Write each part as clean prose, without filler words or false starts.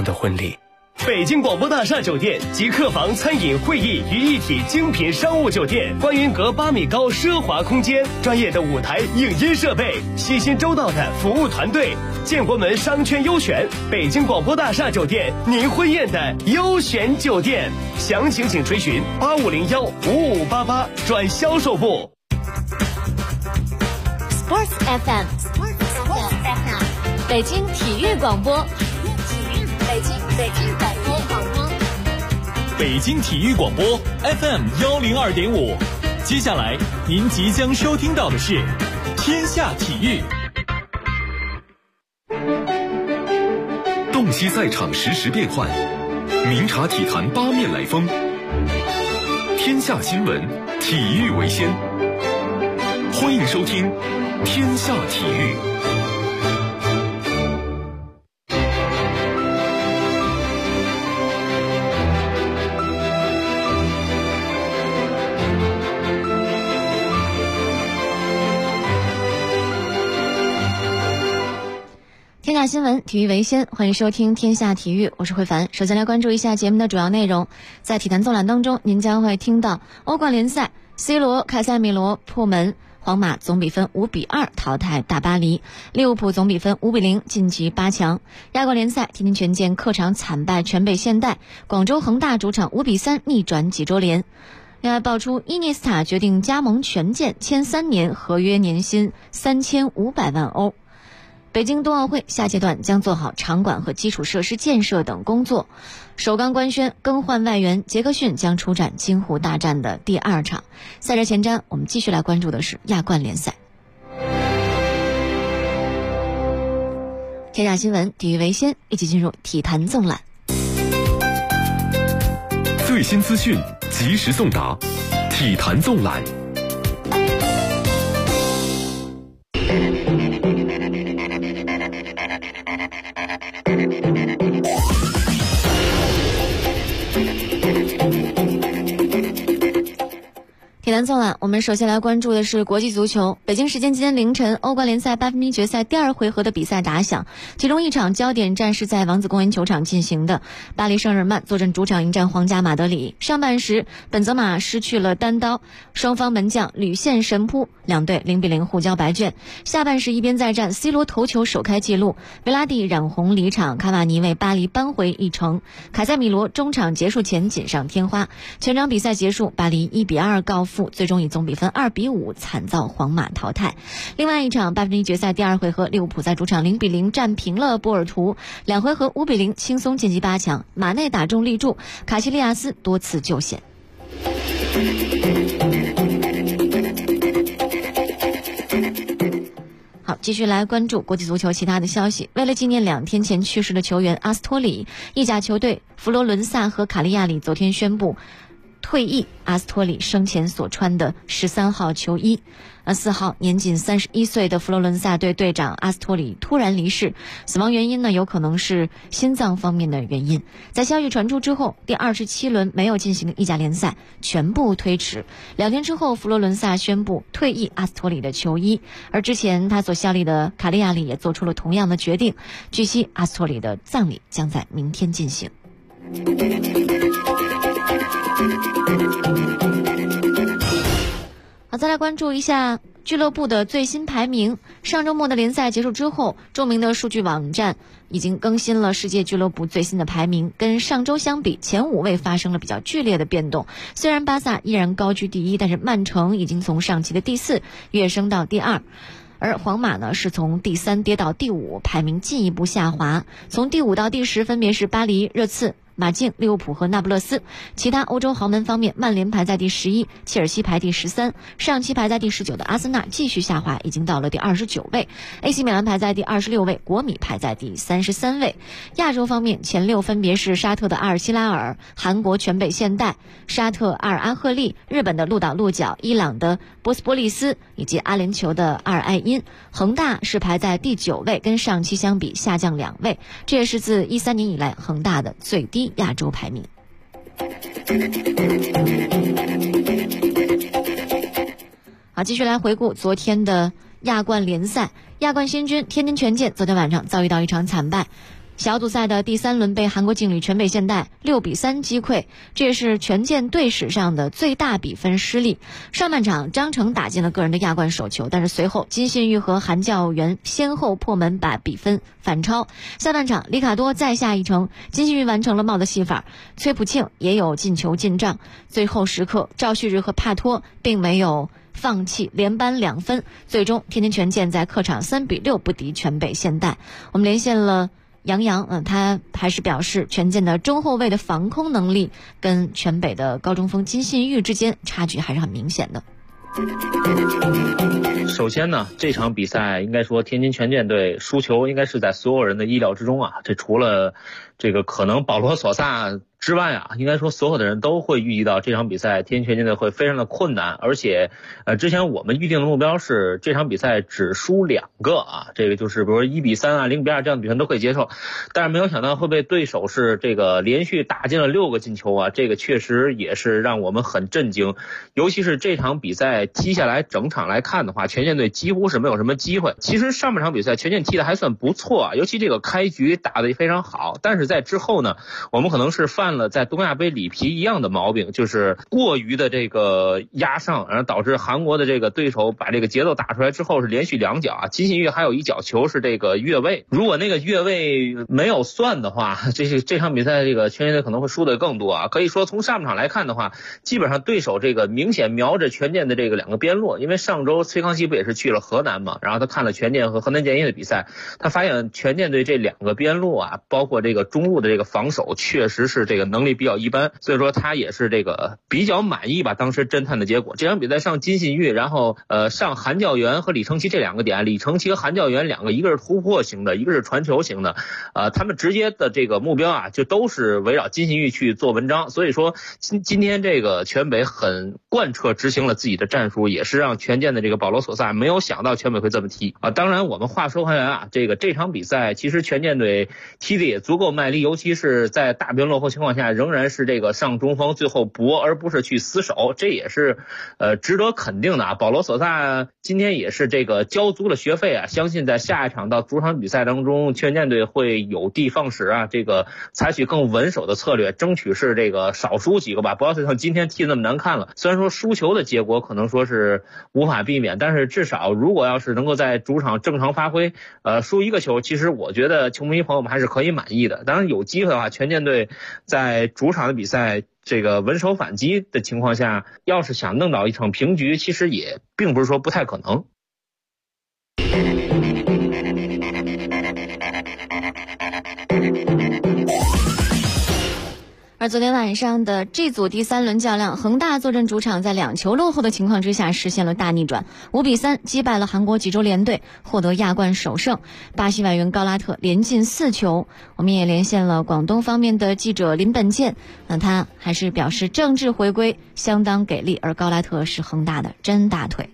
的婚礼。北京广播大厦酒店集客房、餐饮、会议于一体精品商务酒店，观云阁8米高奢华空间，专业的舞台影音设备，细心周到的服务团队，建国门商圈优选，北京广播大厦酒店，您婚宴的优选酒店。详情请垂询85015588转销售部。 Sports FM， 北京体育广播，北京广播， 北京体育广播 FM102.5。接下来您即将收听到的是天下体育。 洞悉赛场实时变幻，明察体坛八面来风。天下新闻，体育为先。欢迎收听天下体育。 天下新闻，体育为先，欢迎收听天下体育，我是慧凡。首先来关注一下节目的主要内容。在体坛纵览当中，您将会听到欧冠联赛 C 罗、凯塞米罗破门，皇马总比分5-2淘汰大巴黎，利物浦总比分5-0晋级8强。亚冠联赛，天津权健客场惨败全北现代，广州恒大主场5-3逆转济州联。另外爆出伊涅斯塔决定加盟权健，签3年，合约年薪3500万欧。北京冬奥会下阶段将做好场馆和基础设施建设等工作。首钢官宣更换外援，杰克逊将出战京沪大战的第2场。赛事前瞻，我们继续来关注的是亚冠联赛。天下新闻，体育为先，一起进入体坛纵览。 最新资讯，及时送达，体坛纵览。 体坛纵览，我们首先来关注的是国际足球。北京时间今天凌晨，欧冠联赛8分之一决赛第2回合的比赛打响，其中一场焦点战是在王子公园球场进行的。巴黎圣日耳曼坐镇主场迎战皇家马德里。上半时，本泽马失去了单刀，双方门将屡陷神扑，两队0-0互交白卷。下半时一边再战，C 罗头球首开纪录，维拉蒂染红离场，卡瓦尼为巴黎扳回一城，凯塞米罗中场结束前锦上添花。全场比赛结束，巴黎1-2告负，最终以总比分2-5惨遭皇马淘汰。另外一场8分之一决赛第2回合，利物浦在主场0-0战平了波尔图，2回合5-0轻松晋级8强。马内打中立柱，卡西利亚斯多次救险。好，继续来关注国际足球其他的消息。为了纪念2天前去世的球员阿斯托里，意甲球队佛罗伦萨和卡利亚里昨天宣布退役阿斯托里生前所穿的13号球衣。4号，年仅31岁的佛罗伦萨队队长阿斯托里突然离世，死亡原因呢有可能是心脏方面的原因。在消息传出之后，第27轮没有进行的意甲联赛全部推迟。2天之后，佛罗伦萨宣布退役阿斯托里的球衣，而之前他所效力的卡利亚里也做出了同样的决定。据悉，阿斯托里的葬礼将在明天进行。好，再来关注一下俱乐部的最新排名。上周末的联赛结束之后，著名的数据网站已经更新了世界俱乐部最新的排名，跟上周相比，前5位发生了比较剧烈的变动。虽然巴萨依然高居第1，但是曼城已经从上期的第4跃升到第2。而皇马呢是从第3跌到第5，排名进一步下滑，从第5到第10分别是巴黎、热刺、马竞、利物浦和那不勒斯。其他欧洲豪门方面，曼联排在第11，切尔西排第13，上期排在第19的阿森纳继续下滑，已经到了第29位。AC 米兰排在第26位，国米排在第33位。亚洲方面，前6分别是沙特的阿尔希拉尔、韩国全北现代、沙特阿尔阿赫利、日本的鹿岛鹿角、伊朗的波斯波利斯以及阿联酋的阿尔艾因。恒大是排在第9位，跟上期相比下降2位，这也是自13年以来恒大的最低亚洲排名。好，继续来回顾昨天的亚冠联赛。亚冠新军天津权健昨天晚上遭遇到一场惨败， 小组赛的第3轮被韩国劲旅全北现代6-3击溃，这也是全健队史上的最大比分失利。上半场张成打进了个人的亚冠首球，但是随后金信煜和韩教元先后破门把比分反超。下半场里卡多再下一城，金信煜完成了帽子戏法，崔普庆也有进球进账。最后时刻赵旭日和帕托并没有放弃，连扳2分，最终天津权健在客场3-6不敌全北现代。我们连线了杨洋，他还是表示权健的中后卫的防空能力跟全北的高中锋金信煜之间差距还是很明显的。 首先呢，这场比赛应该说天津权健队输球应该是在所有人的意料之中啊，这除了这个可能保罗索萨之外啊，应该说所有的人都会预计到这场比赛天津权健队会非常的困难，而且之前我们预定的目标是这场比赛只输2个啊，这个就是比如说1-3啊、0-2这样的比分都可以接受，但是没有想到会被对手是这个连续打进了6个进球啊，这个确实也是让我们很震惊。尤其是这场比赛踢下来整场来看的话，权健队几乎是没有什么机会。其实上半场比赛权健踢的还算不错啊，尤其这个开局打得非常好，但是在之后呢，我们可能是犯了在东亚杯里皮一样的毛病，就是过于的这个压上，然后导致韩国的这个对手把这个节奏打出来之后是连续2脚啊，金信煜还有1脚球是这个越位，如果那个越位没有算的话，这场比赛这个权健队可能会输的更多啊。可以说从上半场来看的话，基本上对手这个明显瞄着权健的这个2个边路，因为上周崔康熙不也是去了河南嘛，然后他看了权健和河南建业的比赛，他发现权健队这2个边路啊，包括这个中路的这个防守确实是这个能力比较一般，所以说他也是这个比较满意吧当时侦探的结果。这场比赛上金信煜，然后上韩教元和李承奇这2个点，李承奇和韩教元2个一个是突破型的，一个是传球型的，他们直接的这个目标啊就都是围绕金信煜去做文章，所以说今天这个全北很贯彻执行了自己的战术，也是让权健的这个保罗索萨没有想到全北会这么踢啊。当然我们话说回来啊，这场比赛其实权健队踢的也足够卖力，尤其是在大比分落后情况下仍然是这个上中锋最后搏而不是去死守，这也是值得肯定的啊。保罗索萨今天也是这个交足了学费啊，相信在下一场到主场比赛当中权健队会有的放矢啊，这个采取更稳守的策略，争取是这个少输几个吧，不要像今天踢那么难看了。虽然说输球的结果可能说是无法避免，但是至少如果要是能够在主场正常发挥，输1个球，其实我觉得球迷朋友们还是可以满意的。当然有机会的话，权健队在主场的比赛这个稳守反击的情况下，要是想弄到一场平局，其实也并不是说不太可能。 而昨天晚上的 G 组第3轮较量，恒大坐镇主场，在2球落后的情况之下实现了大逆转，5-3击败了韩国济州联队，获得亚冠首胜。巴西外援高拉特连进4球。我们也连线了广东方面的记者林本健，他还是表示郑智回归相当给力，而高拉特是恒大的真大腿。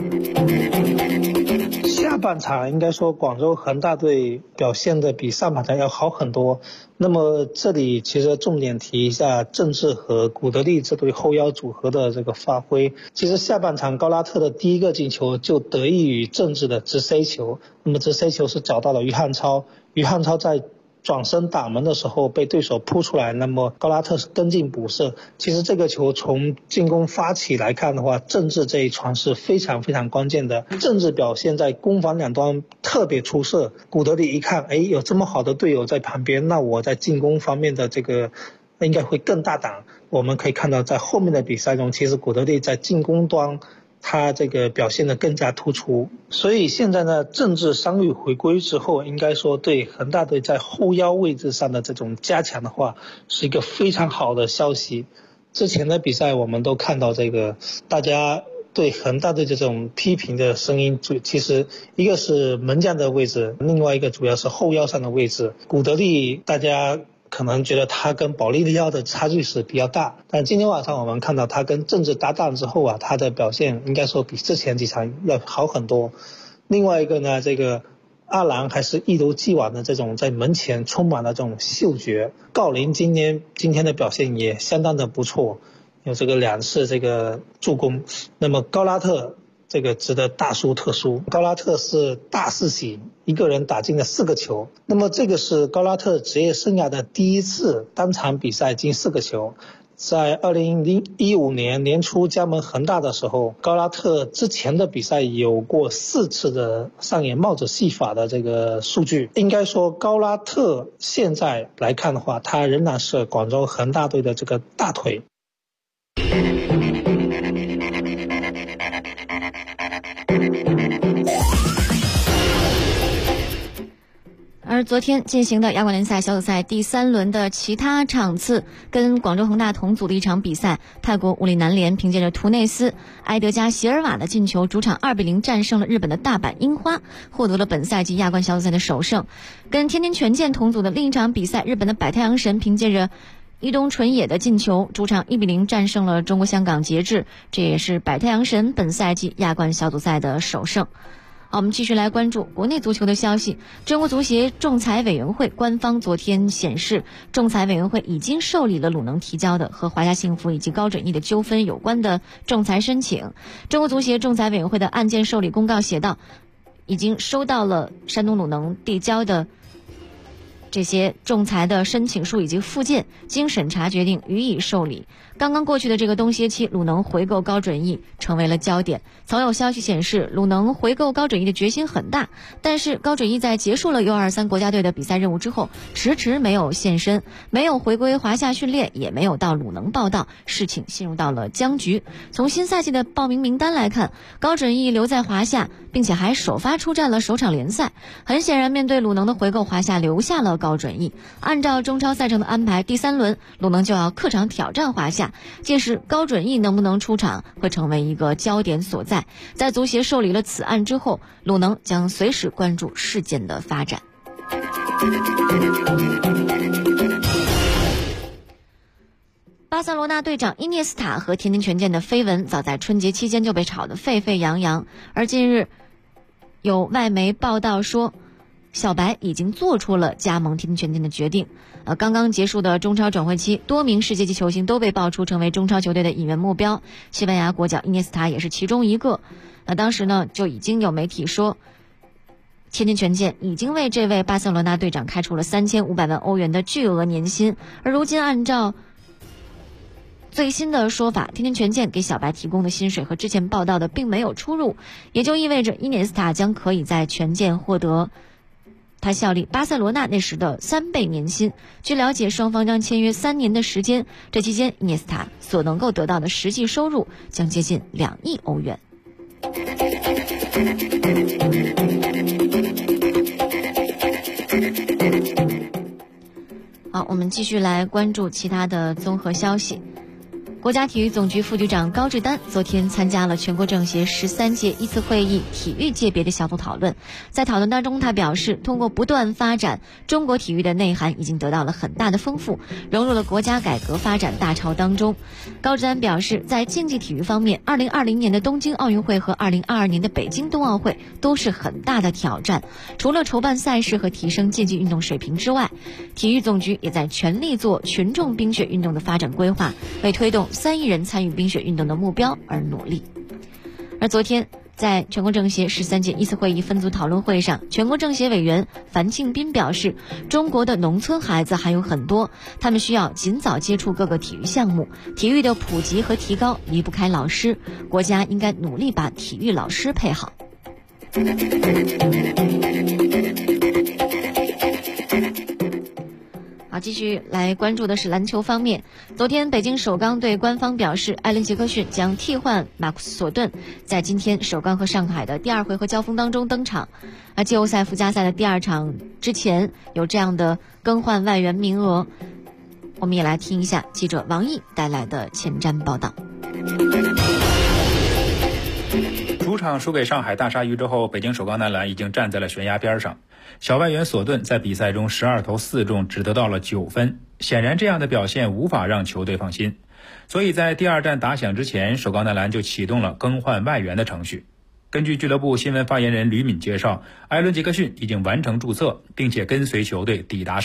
下半场应该说广州恒大队表现的比上半场要好很多。那么这里其实重点提一下郑智和古德利这对后腰组合的这个发挥。其实下半场高拉特的第1个进球就得益于郑智的直塞球，那么直塞球是找到了于汉超，于汉超在转身打门的时候被对手扑出来，那么高拉特是跟进补射。其实这个球从进攻发起来看的话，郑智这一传是非常非常关键的。郑智表现在攻防两端特别出色，古德里一看，有这么好的队友在旁边，那我在进攻方面的这个应该会更大胆。我们可以看到在后面的比赛中，其实古德里在进攻端他这个表现得更加突出。所以现在呢，郑智伤愈回归之后，应该说对恒大队在后腰位置上的这种加强的话，是一个非常好的消息。之前的比赛我们都看到这个大家对恒大队这种批评的声音，其实一个是门将的位置，另外一个主要是后腰上的位置。古德利大家可能觉得他跟保利尼奥的差距是比较大，但今天晚上我们看到他跟郑智搭档之后啊，他的表现应该说比之前几场要好很多。另外一个呢，这个阿兰还是一如既往的这种在门前充满了这种嗅觉。郜林今天的表现也相当的不错，有这个2次这个助攻。那么高拉特这个值得大书特书。高拉特是大四喜，一个人打进了4个球。那么这个是高拉特职业生涯的第一次单场比赛进4个球。在2015年年初加盟恒大的时候，高拉特之前的比赛有过4次的上演帽子戏法的这个数据。应该说高拉特现在来看的话，他仍然是广州恒大队的这个大腿。 而昨天进行的亚冠联赛小组赛第3轮的其他场次，跟广州恒大同组的一场比赛，泰国武里南联凭借着图内斯埃德加席尔瓦的进球，主场2-0战胜了日本的大阪樱花，获得了本赛季亚冠小组赛的首胜。跟天津权健同组的另一场比赛，日本的百太阳神凭借着伊东纯也的进球，主场1-0战胜了中国香港捷志，这也是百太阳神本赛季亚冠小组赛的首胜。好，我们继续来关注国内足球的消息。中国足协仲裁委员会官方昨天显示，仲裁委员会已经受理了鲁能提交的和华夏幸福以及高准翼的纠纷有关的仲裁申请。中国足协仲裁委员会的案件受理公告写道，已经收到了山东鲁能递交的这些仲裁的申请书以及附件，经审查决定予以受理。刚刚过去的这个冬歇期，鲁能回购高准翼成为了焦点。曾有消息显示，鲁能回购高准翼的决心很大，但是高准翼在结束了 U23 国家队的比赛任务之后，迟迟没有现身，没有回归华夏训练，也没有到鲁能报到，事情陷入到了僵局。从新赛季的报名名单来看，高准翼留在华夏，并且还首发出战了首场联赛。很显然，面对鲁能的回购，华夏留下了高准翼。按照中超赛程的安排，第3轮鲁能就要客场挑战华夏，届时高准翼能不能出场会成为一个焦点所在。在足协受理了此案之后，鲁能将随时关注事件的发展。巴塞罗那队长伊涅斯塔和天津权健的绯闻早在春节期间就被炒得沸沸扬扬，而近日有外媒报道说，小白已经做出了加盟天津权健的决定。刚刚结束的中超转会期，多名世界级球星都被爆出成为中超球队的引援目标，西班牙国脚伊涅斯塔也是其中一个。当时呢就已经有媒体说，天津权健已经为这位巴塞罗那队长开出了3500万欧元的巨额年薪，而如今按照最新的说法，天津权健给小白提供的薪水和之前报道的并没有出入，也就意味着伊涅斯塔将可以在权健获得他效力巴塞罗那那时的3倍年薪。据了解，双方将签约3年的时间，这期间伊涅斯塔所能够得到的实际收入将接近2亿欧元。好，我们继续来关注其他的综合消息。国家体育总局副局长高志丹昨天参加了全国政协13届一次会议体育界别的小组讨论。在讨论当中，他表示，通过不断发展，中国体育的内涵已经得到了很大的丰富，融入了国家改革发展大潮当中。高志丹表示，在竞技体育方面，2020年的东京奥运会和2022年的北京冬奥会都是很大的挑战。除了筹办赛事和提升竞技运动水平之外，体育总局也在全力做群众冰雪运动的发展规划，为推动3亿人参与冰雪运动的目标而努力。而昨天在全国政协13届一次会议分组讨论会上，全国政协委员樊庆斌表示，中国的农村孩子还有很多，他们需要尽早接触各个体育项目，体育的普及和提高离不开老师，国家应该努力把体育老师配好。好，继续来关注的是篮球方面。昨天北京首钢对官方表示，艾伦杰克逊将替换马库斯索顿，在今天首钢和上海的第2回合交锋当中登场。季后赛附加赛的第2场之前有这样的更换外援名额，我们也来听一下记者王毅带来的前瞻报道。 主场输给上海大鲨鱼之后，北京首钢男篮已经站在了悬崖边上。小外援索顿在比赛中12投4中，只得到了9分，显然这样的表现无法让球队放心。所以在第2战打响之前，首钢男篮就启动了更换外援的程序。根据俱乐部新闻发言人吕敏介绍，艾伦杰克逊已经完成注册，并且跟随球队抵达上海。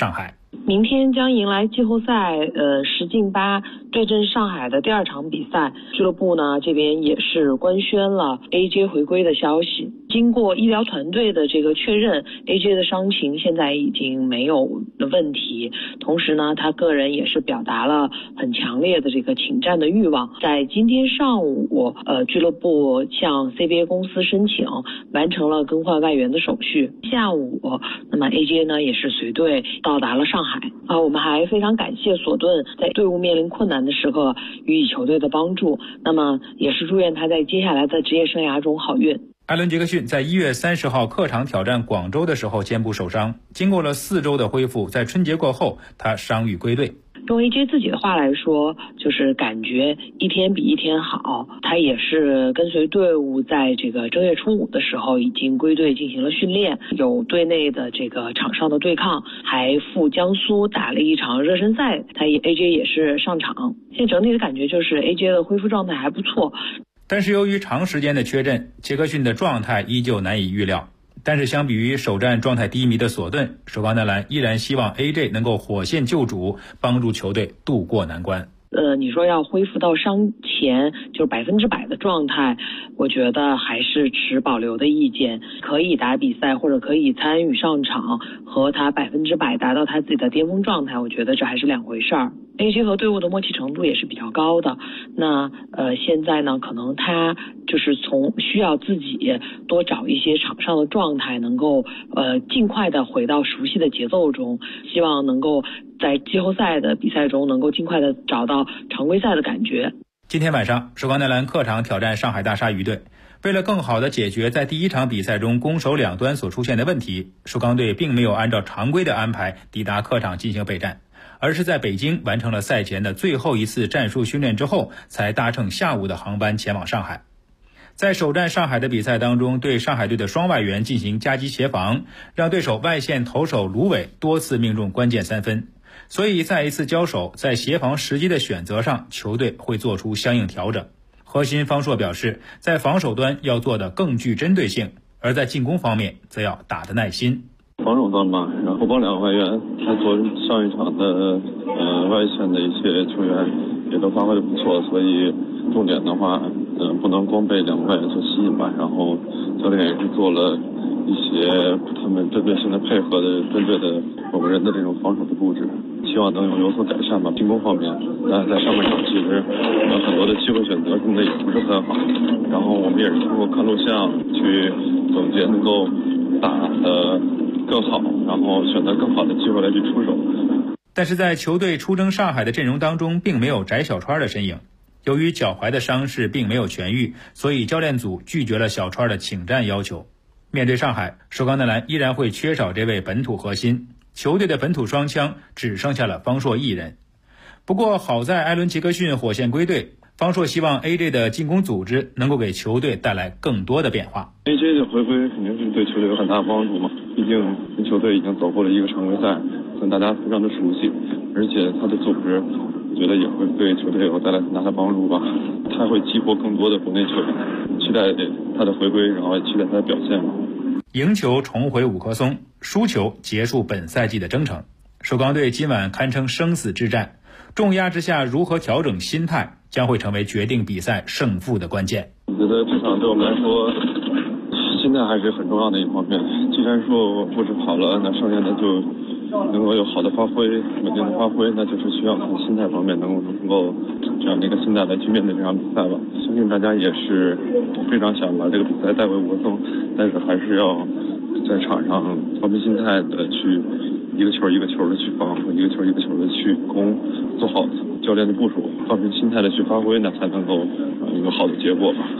明天将迎来季后赛10进8对阵上海的第2场比赛，俱乐部呢这边也是官宣了 AJ 回归的消息。经过医疗团队的这个确认， AJ 的伤情现在已经没有问题，同时呢他个人也是表达了很强烈的这个请战的欲望。在今天上午俱乐部向 CBA 公司申请，完成了更换外援的手续。下午那么 AJ 呢也是随队到达了上海我们还非常感谢索顿在队伍面临困难的时刻予以球队的帮助，那么也是祝愿他在接下来的职业生涯中好运。 艾伦·杰克逊在1月30号客场挑战广州的时候肩部受伤，经过了4周的恢复，在春节过后他伤愈归队。 用 AJ 自己的话来说，就是感觉一天比一天好。他也是跟随队伍在这个正月初5的时候已经归队进行了训练，有队内的这个场上的对抗，还赴江苏打了一场热身赛，AJ 也是上场。现在整体的感觉就是 AJ 的恢复状态还不错。 但是由于长时间的缺阵，杰克逊的状态依旧难以预料。但是相比于首战状态低迷的索顿，首钢男篮依然希望 AJ 能够火线救主，帮助球队渡过难关。 你说要恢复到伤前就是100%的状态，我觉得还是持保留的意见。可以打比赛或者可以参与上场，和他100%达到他自己的巅峰状态，我觉得这还是两回事儿。AJ 和队伍的默契程度也是比较高的。那现在呢，可能他就是需要自己多找一些场上的状态，能够尽快的回到熟悉的节奏中，希望能够在季后赛的比赛中能够尽快的找到常规赛的感觉。 今天晚上，首钢男篮客场挑战上海大鲨鱼队。为了更好地解决在第1场比赛中攻守两端所出现的问题，首钢队并没有按照常规的安排抵达客场进行备战，而是在北京完成了赛前的最后一次战术训练之后，才搭乘下午的航班前往上海。在首战上海的比赛当中，对上海队的双外援进行夹击协防，让对手外线投手卢伟多次命中关键3分。所以在一次交手，在协防时机的选择上，球队会做出相应调整。核心方硕表示，在防守端要做得更具针对性，而在进攻方面则要打得耐心。 防守端嘛，然后帮2个外援，他做上一场的外线的一些球员也都发挥得不错，所以重点的话不能光被2个外援所吸引吧。然后教练也是做了一些他们针对性的配合的针对的某个人的这种防守的布置，希望能有所改善吧。进攻方面，在上半场其实很多的机会选择用的也不是很好，然后我们也是通过看录像去总结能够打得更好，然后选择更好的机会来去出手。 但是在球队出征上海的阵容当中，并没有翟小川的身影。由于脚踝的伤势并没有痊愈，所以教练组拒绝了小川的请战要求。面对上海，首钢男篮依然会缺少这位本土核心，球队的本土双枪只剩下了方硕一人。不过好在艾伦·杰克逊火线归队，方硕希望 AJ 的进攻组织能够给球队带来更多的变化。 AJ 的回归肯定是对球队有很大帮助嘛，毕竟球队已经走过了一个常规赛，跟大家非常的熟悉，而且他的组织我觉得也会对球队有带来很大的帮助吧。他会激活更多的国内球员，期待他的回归，然后也期待他的表现。 赢球重回五棵松，输球结束本赛季的征程。首钢队今晚堪称生死之战，重压之下如何调整心态，将会成为决定比赛胜负的关键。 我觉得这场对我们来说，心态还是很重要的一方面。技战术布置好了，那剩下的就能够有好的发挥，稳定的发挥，那就是需要从心态方面能够这样的一个心态来去面对这场比赛吧。相信大家也是非常想把这个比赛带回五棵松，但是还是要在场上调平心态的去一个球一个球的去防，一个球一个球的去攻，做好教练的部署，放平心态的去发挥，那才能够有好的结果吧。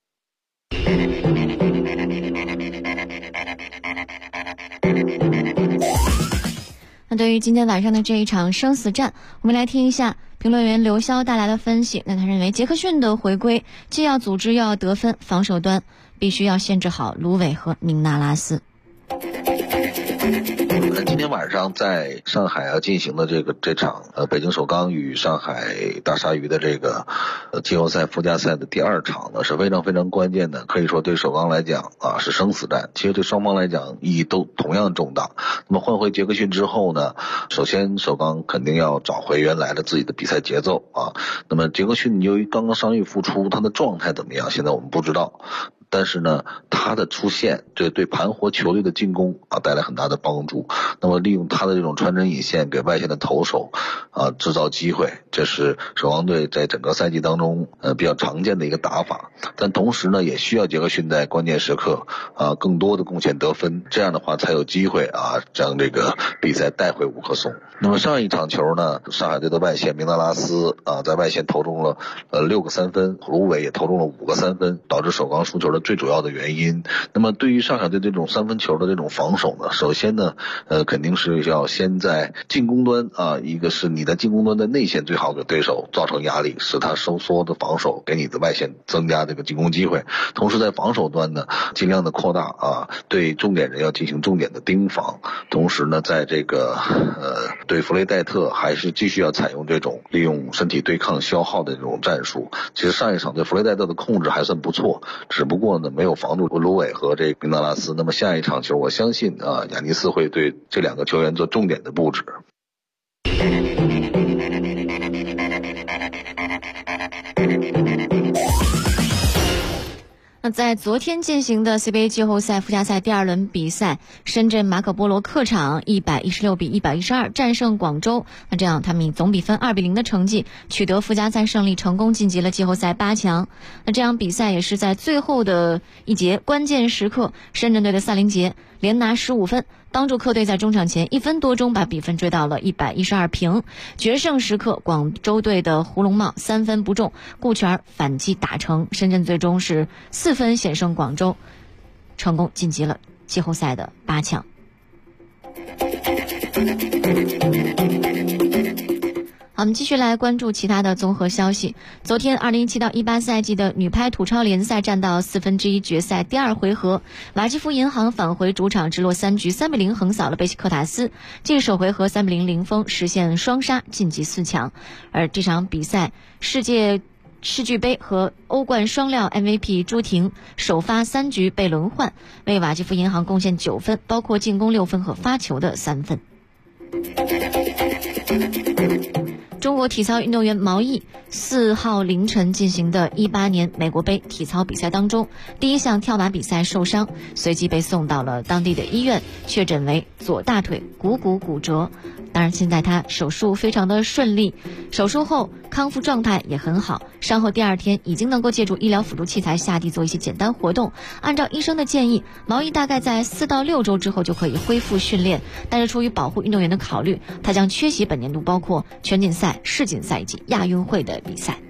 那对于今天晚上的这一场生死战，我们来听一下评论员刘潇带来的分析。那他认为杰克逊的回归既要组织又要得分，防守端必须要限制好卢伟和明纳拉斯。 今天晚上在上海要进行的这场北京首钢与上海大鲨鱼的这个季后赛附加赛的第2场呢，是非常非常关键的，可以说对首钢来讲是生死战，其实对双方来讲意义都同样重大。那么换回杰克逊之后呢，首先首钢肯定要找回原来的自己的比赛节奏那么杰克逊由于刚刚伤愈复出，他的状态怎么样现在我们不知道，但是呢他的出现这对盘活球队的进攻带来很大的帮助。那么利用他的这种穿针引线给外线的投手制造机会，这是首钢队在整个赛季当中比较常见的一个打法。但同时呢也需要杰克逊在关键时刻更多的贡献得分，这样的话才有机会将这个比赛带回五棵松。那么上一场球呢，上海队的外线明德拉斯在外线投中了6个3分，芦苇也投中了5个3分，导致首钢输球的最主要的原因。那么对于上海队这种3分球的这种防守呢，首先呢肯定是要先在进攻端一个是你的进攻端的内线最好给对手造成压力，使他收缩的防守，给你的外线增加这个进攻机会。同时在防守端呢尽量的扩大对重点人要进行重点的盯防。同时呢在这个对弗雷戴特还是继续要采用这种利用身体对抗消耗的这种战术。其实上一场对弗雷戴特的控制还算不错，只不过呢没有防住芦苇和这明德拉斯。那么下一场球我相信亚尼斯会对这2个球员做重点的布置。 那在昨天进行的 CBA 季后赛附加赛第2轮比赛，深圳马可波罗客场116比112战胜广州，那这样他们以总比分2比0的成绩取得附加赛胜利，成功晋级了季后赛8强。那这场比赛也是在最后的一节关键时刻，深圳队的萨林杰连拿15分，帮助客队在中场前1分多钟把比分追到了112平。决胜时刻，广州队的胡龙茂3分不中，顾全反击打成，深圳最终是4分险胜广州，成功晋级了季后赛的8强。好，我们继续来关注其他的综合消息。昨天2017到18赛季的女排土超联赛战到1/4决赛第2回合，瓦基弗银行返回主场直落3局3比0横扫了贝西克塔斯，继首回合3比0零封，实现双杀晋级4强。而这场比赛，世俱杯和欧冠双料 MVP 朱婷首发3局被轮换，为瓦基弗银行贡献9分，包括进攻6分和发球的3分。中国体操运动员毛毅4号凌晨进行的18年美国杯体操比赛当中，第1项跳马比赛受伤，随即被送到了当地的医院，确诊为左大腿股骨骨折。当然现在他手术非常的顺利，手术后康复状态也很好，伤后第2天已经能够借助医疗辅助器材下地做一些简单活动。按照医生的建议，毛毅大概在4到6周之后就可以恢复训练，但是出于保护运动员的考虑，他将缺席本年度包括全锦赛、世锦赛以及亚运会的比赛。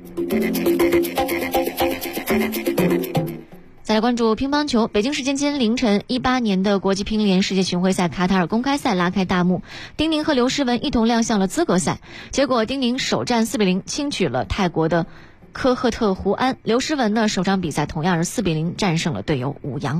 再来关注乒乓球，北京时间今天凌晨，18年的国际乒联世界巡回赛卡塔尔公开赛拉开大幕，丁宁和刘诗雯一同亮相了资格赛，结果丁宁首战4比0轻取了泰国的科赫特胡安，刘诗雯呢首场比赛同样是4比0战胜了队友武阳。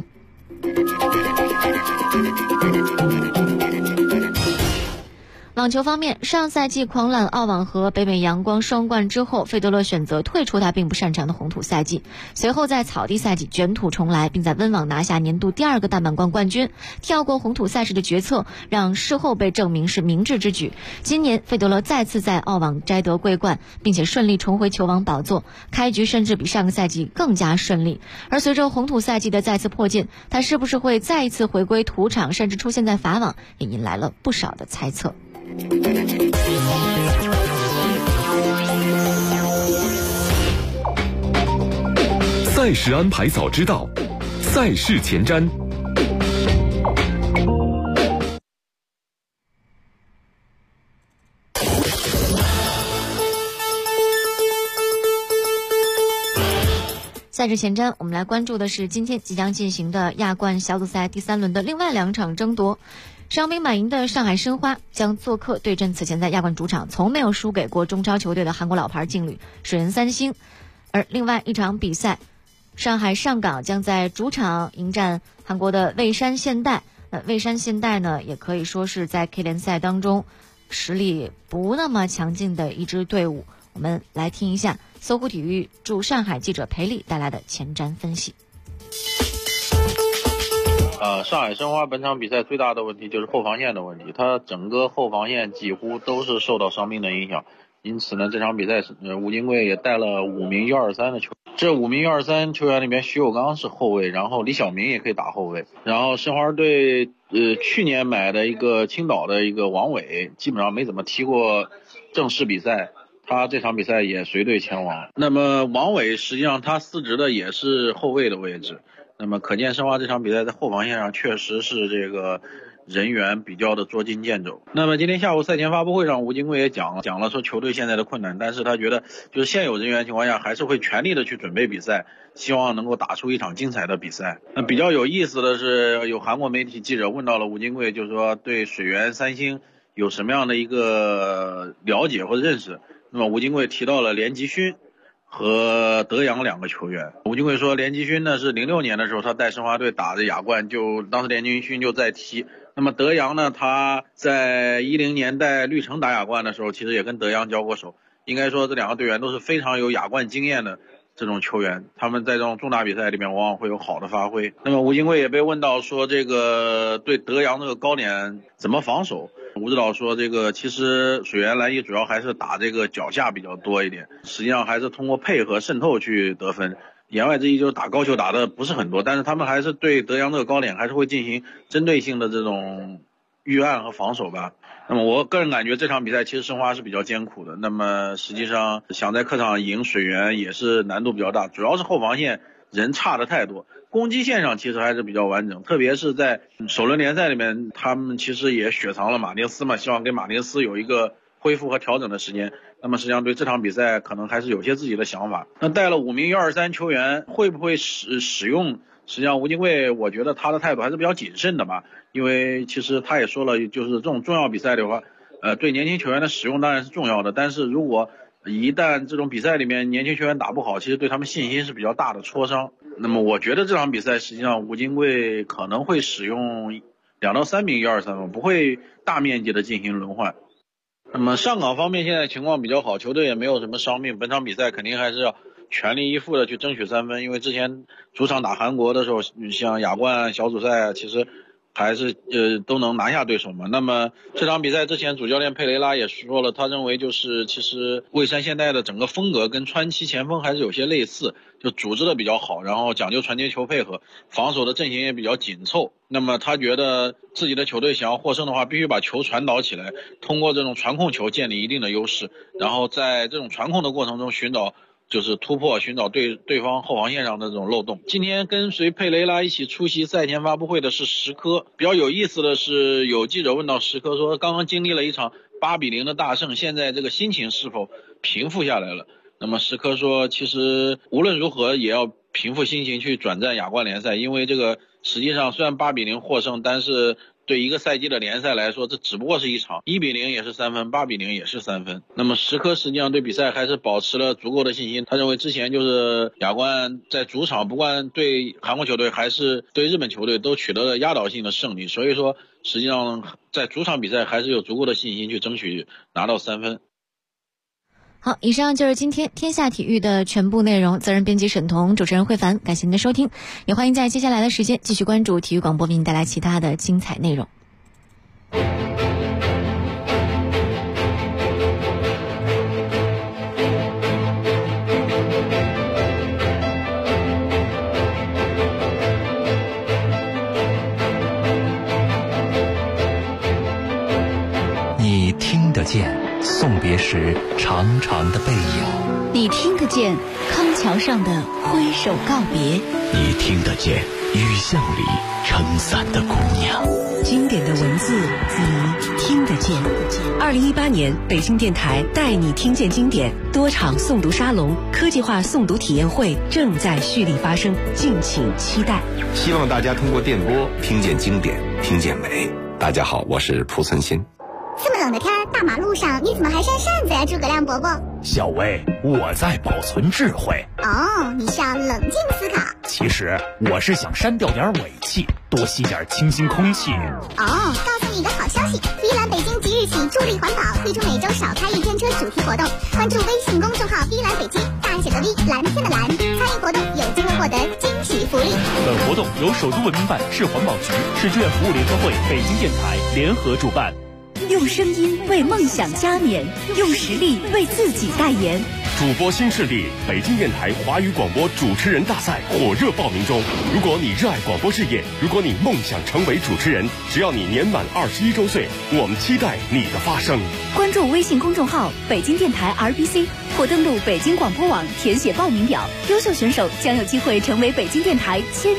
网球方面，上赛季狂揽澳网和北美阳光双冠之后，费德勒选择退出他并不擅长的红土赛季，随后在草地赛季卷土重来，并在温网拿下年度第2个大满贯冠军。跳过红土赛事的决策，让事后被证明是明智之举。今年费德勒再次在澳网摘得桂冠，并且顺利重回球王宝座，开局甚至比上个赛季更加顺利。而随着红土赛季的再次迫近，他是不是会再一次回归土场，甚至出现在法网，也引来了不少的猜测。 赛事安排早知道，赛事前瞻。 赛事前瞻，我们来关注的是今天即将进行的亚冠小组赛第3轮的另外2场争夺。伤兵满营的上海申花将做客对阵此前在亚冠主场从没有输给过中超球队的韩国老牌劲旅水人三星。而另外一场比赛，上海上港将在主场迎战韩国的蔚山现代。 蔚山现代呢，也可以说是在 K 联赛当中实力不那么强劲的一支队伍。我们来听一下搜狐体育驻上海记者裴丽带来的前瞻分析。 上海申花本场比赛最大的问题就是后防线的问题，他整个后防线几乎都是受到伤病的影响，因此呢，这场比赛吴金贵也带了5名123的球员，这5名123球员里面，徐有刚是后卫，然后李晓明也可以打后卫，然后申花队去年买的一个青岛的一个王伟，基本上没怎么踢过正式比赛，他这场比赛也随队前往。那么王伟实际上他司职的也是后卫的位置，那么可见申花这场比赛在后防线上确实是这个人员比较的捉襟见肘。那么今天下午赛前发布会上，吴金贵也讲了说球队现在的困难，但是他觉得就是现有人员情况下还是会全力的去准备比赛，希望能够打出一场精彩的比赛。那比较有意思的是，有韩国媒体记者问到了吴金贵，就是说对水源三星有什么样的一个了解或者认识。那么吴金贵提到了连吉勋和德阳2个球员。吴金贵说，连吉勋呢是06年的时候他带申花队打的亚冠，就当时连吉勋就在踢。那么德阳呢，他在10年代绿城打亚冠的时候，其实也跟德阳交过手。应该说这2个队员都是非常有亚冠经验的这种球员，他们在这种重大比赛里面往往会有好的发挥。那么吴金贵也被问到说，这个对德阳这个高点怎么防守。吴指导说，这个其实水源蓝衣主要还是打这个脚下比较多一点，实际上还是通过配合渗透去得分。言外之意就是打高球打的不是很多，但是他们还是对德阳这个高点还是会进行针对性的这种预案和防守吧。那么我个人感觉这场比赛其实申花是比较艰苦的，那么实际上想在客场赢水源也是难度比较大，主要是后防线人差的太多，攻击线上其实还是比较完整，特别是在首轮联赛里面，他们其实也雪藏了马丁斯嘛，希望给马丁斯有一个恢复和调整的时间。那么实际上对这场比赛可能还是有些自己的想法。那带了5名123球员会不会使用，实际上吴金贵我觉得他的态度还是比较谨慎的吧，因为其实他也说了，就是这种重要比赛的话，对年轻球员的使用当然是重要的，但是如果一旦这种比赛里面年轻球员打不好，其实对他们信心是比较大的挫伤。那么我觉得这场比赛实际上吴金贵可能会使用2到3名123，不会大面积的进行轮换。那么上港方面现在情况比较好，球队也没有什么伤病，本场比赛肯定还是要全力以赴的去争取3分，因为之前主场打韩国的时候，像亚冠小组赛其实还是都能拿下对手嘛。那么这场比赛之前主教练佩雷拉也说了，他认为就是其实蔚山现代的整个风格跟川崎前锋还是有些类似，就组织的比较好，然后讲究传接球配合，防守的阵型也比较紧凑。那么他觉得自己的球队想要获胜的话，必须把球传导起来，通过这种传控球建立一定的优势，然后在这种传控的过程中寻找就是突破，寻找对方后防线上的这种漏洞。今天跟随佩雷拉一起出席赛前发布会的是石科。比较有意思的是，有记者问到石科说，刚刚经历了一场8-0的大胜，现在这个心情是否平复下来了？那么石科说，其实无论如何也要平复心情去转战亚冠联赛，因为这个实际上虽然8-0获胜，但是对一个赛季的联赛来说，这只不过是一场，1-0也是3分，8-0也是3分。那么石科实际上对比赛还是保持了足够的信心，他认为之前就是亚冠在主场不管对韩国球队还是对日本球队都取得了压倒性的胜利，所以说实际上在主场比赛还是有足够的信心去争取拿到3分。 好，以上就是今天天下体育的全部内容。责任编辑沈彤，主持人慧凡，感谢您的收听，也欢迎在接下来的时间继续关注体育广播，为您带来其他的精彩内容。 你听得见送别时长长的背影， 你听得见康桥上的挥手告别， 你听得见雨巷里撑伞的姑娘。 经典的文字你听得见。2018年北京电台带你听见经典多场诵读沙龙、科技化诵读体验会正在蓄力发生，敬请期待。 希望大家通过电波听见经典，听见美。大家好，我是蒲存昕。 这么冷的天，大马路上你怎么还扇扇子呀，诸葛亮伯伯？ 小薇，我在保存智慧。 哦，你是要冷静思考。 其实我是想删掉点尾气，多吸点清新空气。 哦，告诉你一个好消息，碧蓝北京即日起助力环保，推出每周少开一天车主题活动。关注微信公众号碧蓝北京，大写的 V， 蓝天的蓝，参与活动有机会获得惊喜福利。 本活动由首都文明办、市环保局、市志愿服务联合会、北京电台联合主办。 用声音为梦想加冕，用实力为自己代言。 主播新势力北京电台华语广播主持人大赛火热报名中。如果你热爱广播事业，如果你梦想成为主持人，只要你年满21周岁，我们期待你的发声。 关注微信公众号北京电台 RBC 或登录北京广播网填写报名表，优秀选手将有机会成为北京电台千